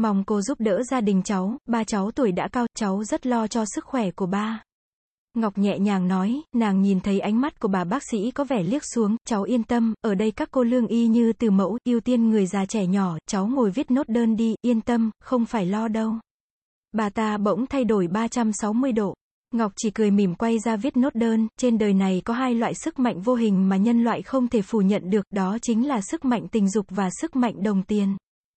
Mong cô giúp đỡ gia đình cháu, ba cháu tuổi đã cao, cháu rất lo cho sức khỏe của ba. Ngọc nhẹ nhàng nói, nàng nhìn thấy ánh mắt của bà bác sĩ có vẻ liếc xuống, cháu yên tâm, ở đây các cô lương y như từ mẫu, ưu tiên người già trẻ nhỏ, cháu ngồi viết nốt đơn đi, yên tâm, không phải lo đâu. Bà ta bỗng thay đổi 360 độ. Ngọc chỉ cười mỉm quay ra viết nốt đơn, trên đời này có hai loại sức mạnh vô hình mà nhân loại không thể phủ nhận được, đó chính là sức mạnh tình dục và sức mạnh đồng tiền.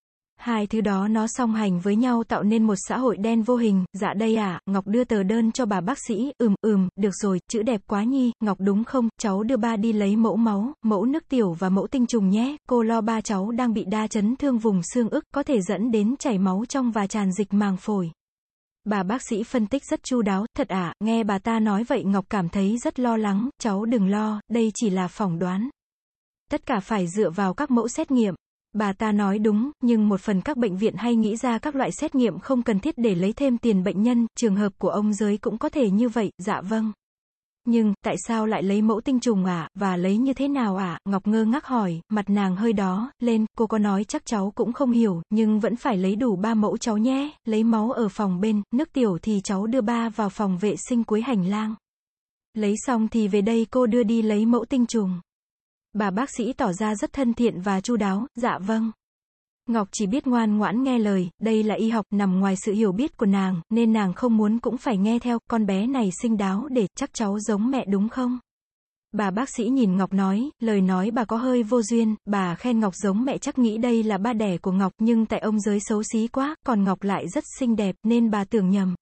Hai thứ đó nó song hành với nhau tạo nên một xã hội đen vô hình. Dạ đây à, Ngọc đưa tờ đơn cho bà bác sĩ, được rồi, chữ đẹp quá nhi, Ngọc đúng không, cháu đưa ba đi lấy mẫu máu, mẫu nước tiểu và mẫu tinh trùng nhé, cô lo ba cháu đang bị đa chấn thương vùng xương ức, có thể dẫn đến chảy máu trong và tràn dịch màng phổi. Bà bác sĩ phân tích rất chu đáo, thật ạ, nghe bà ta nói vậy Ngọc cảm thấy rất lo lắng, cháu đừng lo, đây chỉ là phỏng đoán. Tất cả phải dựa vào các mẫu xét nghiệm. Bà ta nói đúng, nhưng một phần các bệnh viện hay nghĩ ra các loại xét nghiệm không cần thiết để lấy thêm tiền bệnh nhân, trường hợp của ông Giới cũng có thể như vậy, dạ vâng. Nhưng, tại sao lại lấy mẫu tinh trùng ạ, và lấy như thế nào ạ? Ngọc ngơ ngác hỏi, mặt nàng hơi đỏ lên, cô có nói chắc cháu cũng không hiểu, nhưng vẫn phải lấy đủ 3 mẫu cháu nhé, lấy máu ở phòng bên, nước tiểu thì cháu đưa ba vào phòng vệ sinh cuối hành lang. Lấy xong thì về đây cô đưa đi lấy mẫu tinh trùng. Bà bác sĩ tỏ ra rất thân thiện và chu đáo, dạ vâng. Ngọc chỉ biết ngoan ngoãn nghe lời, đây là y học nằm ngoài sự hiểu biết của nàng, nên nàng không muốn cũng phải nghe theo, con bé này xinh đáo để, chắc cháu giống mẹ đúng không? Bà bác sĩ nhìn Ngọc nói, lời nói bà có hơi vô duyên, bà khen Ngọc giống mẹ chắc nghĩ đây là ba đẻ của Ngọc, nhưng tại ông Giới xấu xí quá, còn Ngọc lại rất xinh đẹp, nên bà tưởng nhầm.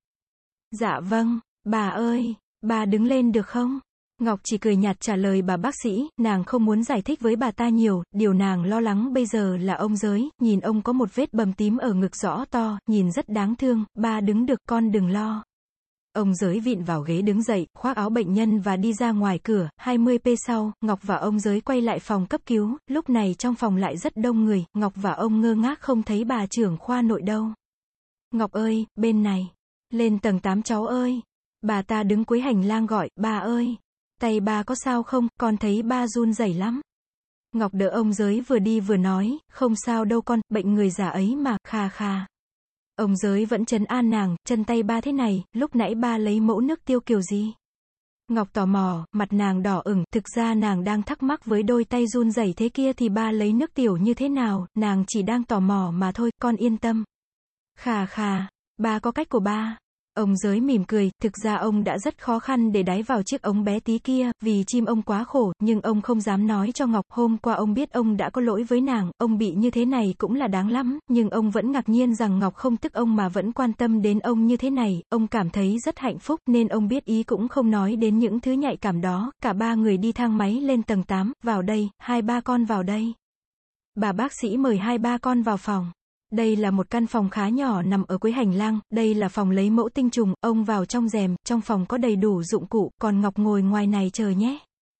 Dạ vâng, bà ơi, bà đứng lên được không? Ngọc chỉ cười nhạt trả lời bà bác sĩ, nàng không muốn giải thích với bà ta nhiều, điều nàng lo lắng bây giờ là ông Giới, nhìn ông có một vết bầm tím ở ngực rõ to, nhìn rất đáng thương, ba đứng được con đừng lo. Ông Giới vịn vào ghế đứng dậy, khoác áo bệnh nhân và đi ra ngoài cửa, 20 phút sau, Ngọc và ông Giới quay lại phòng cấp cứu, lúc này trong phòng lại rất đông người, Ngọc và ông ngơ ngác không thấy bà trưởng khoa nội đâu. Ngọc ơi, bên này, lên tầng 8 cháu ơi. Bà ta đứng cuối hành lang gọi, ba ơi. Tay ba có sao không, con thấy ba run rẩy lắm. Ngọc đỡ ông Giới vừa đi vừa nói, không sao đâu con, bệnh người già ấy mà, kha kha. Ông Giới vẫn trấn an nàng, chân tay ba thế này, lúc nãy ba lấy mẫu nước tiêu kiểu gì? Ngọc tò mò, mặt nàng đỏ ửng, thực ra nàng đang thắc mắc với đôi tay run rẩy thế kia thì ba lấy nước tiểu như thế nào, nàng chỉ đang tò mò mà thôi, con yên tâm. Khà khà, ba có cách của ba. Ông Giới mỉm cười, thực ra ông đã rất khó khăn để đáy vào chiếc ống bé tí kia, vì chim ông quá khổ, nhưng ông không dám nói cho Ngọc, hôm qua ông biết ông đã có lỗi với nàng, ông bị như thế này cũng là đáng lắm, nhưng ông vẫn ngạc nhiên rằng Ngọc không tức ông mà vẫn quan tâm đến ông như thế này, ông cảm thấy rất hạnh phúc, nên ông biết ý cũng không nói đến những thứ nhạy cảm đó, cả ba người đi thang máy lên tầng 8, vào đây, hai ba con vào đây. Bà bác sĩ mời hai ba con vào phòng. Đây là một căn phòng khá nhỏ nằm ở cuối hành lang, đây là phòng lấy mẫu tinh trùng, ông vào trong rèm, trong phòng có đầy đủ dụng cụ, còn Ngọc ngồi ngoài này chờ nhé.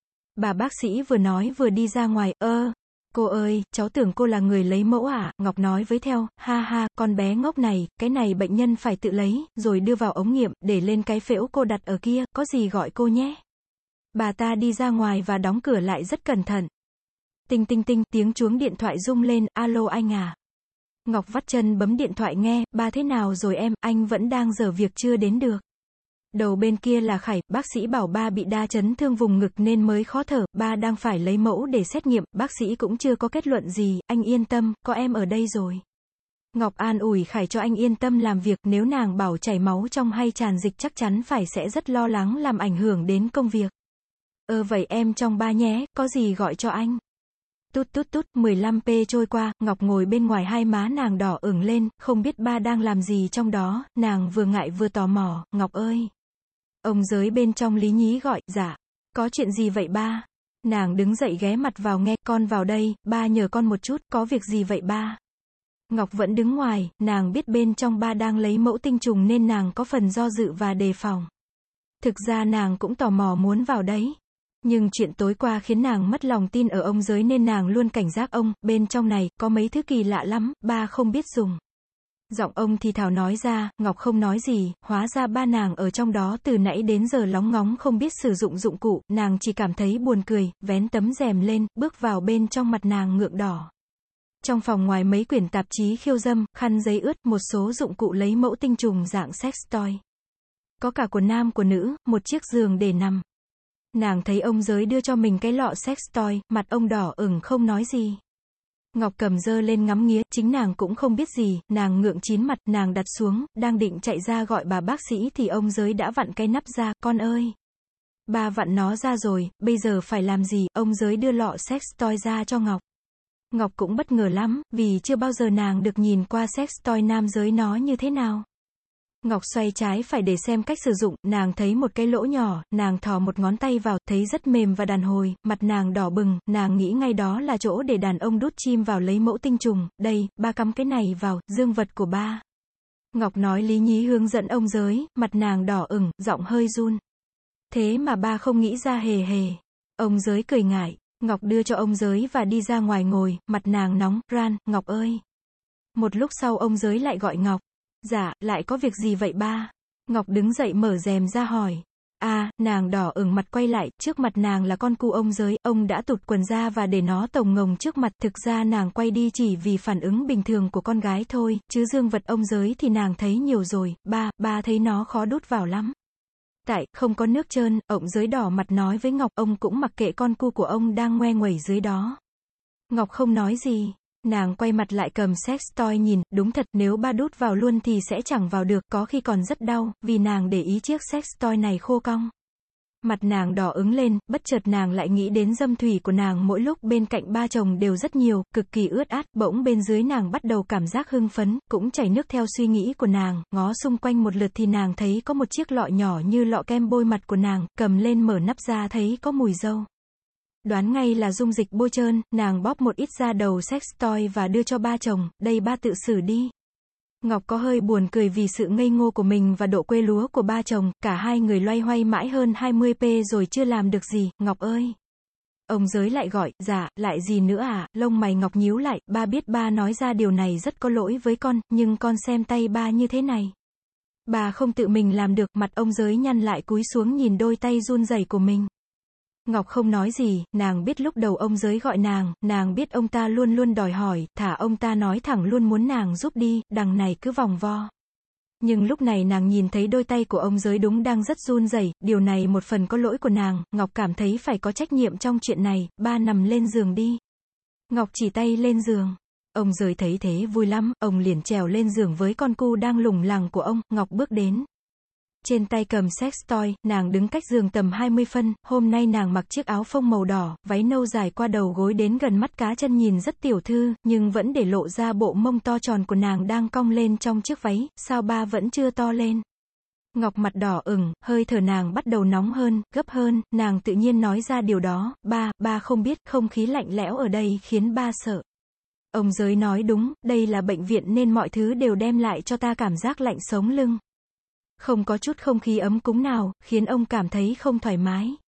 Bà bác sĩ vừa nói vừa đi ra ngoài, cô ơi, cháu tưởng cô là người lấy mẫu à, Ngọc nói với theo, ha ha, con bé ngốc này, cái này bệnh nhân phải tự lấy, rồi đưa vào ống nghiệm, để lên cái phễu cô đặt ở kia, có gì gọi cô nhé. Bà ta đi ra ngoài và đóng cửa lại rất cẩn thận. Tinh tinh tinh, tiếng chuông điện thoại rung lên, alo anh à. Ngọc vắt chân bấm điện thoại nghe, ba thế nào rồi em, anh vẫn đang dở việc chưa đến được. Đầu bên kia là Khải, bác sĩ bảo ba bị đa chấn thương vùng ngực nên mới khó thở, ba đang phải lấy mẫu để xét nghiệm, bác sĩ cũng chưa có kết luận gì, anh yên tâm, có em ở đây rồi. Ngọc an ủi Khải cho anh yên tâm làm việc, nếu nàng bảo chảy máu trong hay tràn dịch chắc chắn phải sẽ rất lo lắng làm ảnh hưởng đến công việc. Vậy em trong ba nhé, có gì gọi cho anh. Tút tút tút, 15 phút trôi qua, Ngọc ngồi bên ngoài hai má nàng đỏ ửng lên, không biết ba đang làm gì trong đó, nàng vừa ngại vừa tò mò, Ngọc ơi. Ông Giới bên trong lý nhí gọi, dạ. Có chuyện gì vậy ba? Nàng đứng dậy ghé mặt vào nghe, con vào đây, ba nhờ con một chút, có việc gì vậy ba? Ngọc vẫn đứng ngoài, nàng biết bên trong ba đang lấy mẫu tinh trùng nên nàng có phần do dự và đề phòng. Thực ra nàng cũng tò mò muốn vào đấy. Nhưng chuyện tối qua khiến nàng mất lòng tin ở ông Giới nên nàng luôn cảnh giác ông, bên trong này, có mấy thứ kỳ lạ lắm, ba không biết dùng. Giọng ông thì thào nói ra, Ngọc không nói gì, hóa ra ba nàng ở trong đó từ nãy đến giờ lóng ngóng không biết sử dụng dụng cụ, nàng chỉ cảm thấy buồn cười, vén tấm rèm lên, bước vào bên trong mặt nàng ngượng đỏ. Trong phòng ngoài mấy quyển tạp chí khiêu dâm, khăn giấy ướt, một số dụng cụ lấy mẫu tinh trùng dạng sex toy. Có cả của nam của nữ, một chiếc giường để nằm. Nàng thấy ông giới đưa cho mình cái lọ sex toy, mặt ông đỏ ửng không nói gì. Ngọc cầm dơ lên ngắm nghía, chính nàng cũng không biết gì, nàng ngượng chín mặt, nàng đặt xuống, đang định chạy ra gọi bà bác sĩ thì ông giới đã vặn cái nắp ra, con ơi. Ba vặn nó ra rồi, bây giờ phải làm gì, ông giới đưa lọ sex toy ra cho Ngọc. Ngọc cũng bất ngờ lắm, vì chưa bao giờ nàng được nhìn qua sex toy nam giới nó như thế nào. Ngọc xoay trái phải để xem cách sử dụng, nàng thấy một cái lỗ nhỏ, nàng thò một ngón tay vào, thấy rất mềm và đàn hồi, mặt nàng đỏ bừng, nàng nghĩ ngay đó là chỗ để đàn ông đút chim vào lấy mẫu tinh trùng, đây, ba cắm cái này vào, dương vật của ba. Ngọc nói lý nhí hướng dẫn ông giới, mặt nàng đỏ ửng, giọng hơi run. Thế mà ba không nghĩ ra hề hề. Ông giới cười ngại, Ngọc đưa cho ông giới và đi ra ngoài ngồi, mặt nàng nóng, ran, Ngọc ơi. Một lúc sau ông giới lại gọi Ngọc. Dạ, lại có việc gì vậy ba? Ngọc đứng dậy mở rèm ra hỏi. Nàng đỏ ửng mặt quay lại, trước mặt nàng là con cu ông giới, ông đã tụt quần ra và để nó tồng ngồng trước mặt, thực ra nàng quay đi chỉ vì phản ứng bình thường của con gái thôi, chứ dương vật ông giới thì nàng thấy nhiều rồi, ba thấy nó khó đút vào lắm. Tại, không có nước trơn, ông giới đỏ mặt nói với Ngọc, ông cũng mặc kệ con cu của ông đang ngoe nguẩy dưới đó. Ngọc không nói gì. Nàng quay mặt lại cầm sex toy nhìn, đúng thật, nếu ba đút vào luôn thì sẽ chẳng vào được, có khi còn rất đau, vì nàng để ý chiếc sex toy này khô cong. Mặt nàng đỏ ửng lên, bất chợt nàng lại nghĩ đến dâm thủy của nàng mỗi lúc bên cạnh ba chồng đều rất nhiều, cực kỳ ướt át, bỗng bên dưới nàng bắt đầu cảm giác hưng phấn, cũng chảy nước theo suy nghĩ của nàng, ngó xung quanh một lượt thì nàng thấy có một chiếc lọ nhỏ như lọ kem bôi mặt của nàng, cầm lên mở nắp ra thấy có mùi dâu. Đoán ngay là dung dịch bôi trơn, nàng bóp một ít ra đầu sex toy và đưa cho ba chồng, đây ba tự xử đi. Ngọc có hơi buồn cười vì sự ngây ngô của mình và độ quê lúa của ba chồng, cả hai người loay hoay mãi hơn 20p rồi chưa làm được gì, Ngọc ơi. Ông giới lại gọi, dạ, lại gì nữa à, lông mày Ngọc nhíu lại, ba biết ba nói ra điều này rất có lỗi với con, nhưng con xem tay ba như thế này. Bà không tự mình làm được, mặt ông giới nhăn lại cúi xuống nhìn đôi tay run rẩy của mình. Ngọc không nói gì, nàng biết lúc đầu ông giới gọi nàng biết ông ta luôn luôn đòi hỏi, thả ông ta nói thẳng luôn muốn nàng giúp đi, đằng này cứ vòng vo. Nhưng lúc này nàng nhìn thấy đôi tay của ông giới đúng đang rất run rẩy, điều này một phần có lỗi của nàng, Ngọc cảm thấy phải có trách nhiệm trong chuyện này, ba nằm lên giường đi. Ngọc chỉ tay lên giường. Ông giới thấy thế vui lắm, ông liền trèo lên giường với con cu đang lủng lẳng của ông, Ngọc bước đến. Trên tay cầm sex toy, nàng đứng cách giường tầm 20 phân, hôm nay nàng mặc chiếc áo phông màu đỏ, váy nâu dài qua đầu gối đến gần mắt cá chân nhìn rất tiểu thư, nhưng vẫn để lộ ra bộ mông to tròn của nàng đang cong lên trong chiếc váy, sao ba vẫn chưa to lên. Ngọc mặt đỏ ửng, hơi thở nàng bắt đầu nóng hơn, gấp hơn, nàng tự nhiên nói ra điều đó, ba không biết, không khí lạnh lẽo ở đây khiến ba sợ. Ông giới nói đúng, đây là bệnh viện nên mọi thứ đều đem lại cho ta cảm giác lạnh sống lưng. Không có chút không khí ấm cúng nào, khiến ông cảm thấy không thoải mái.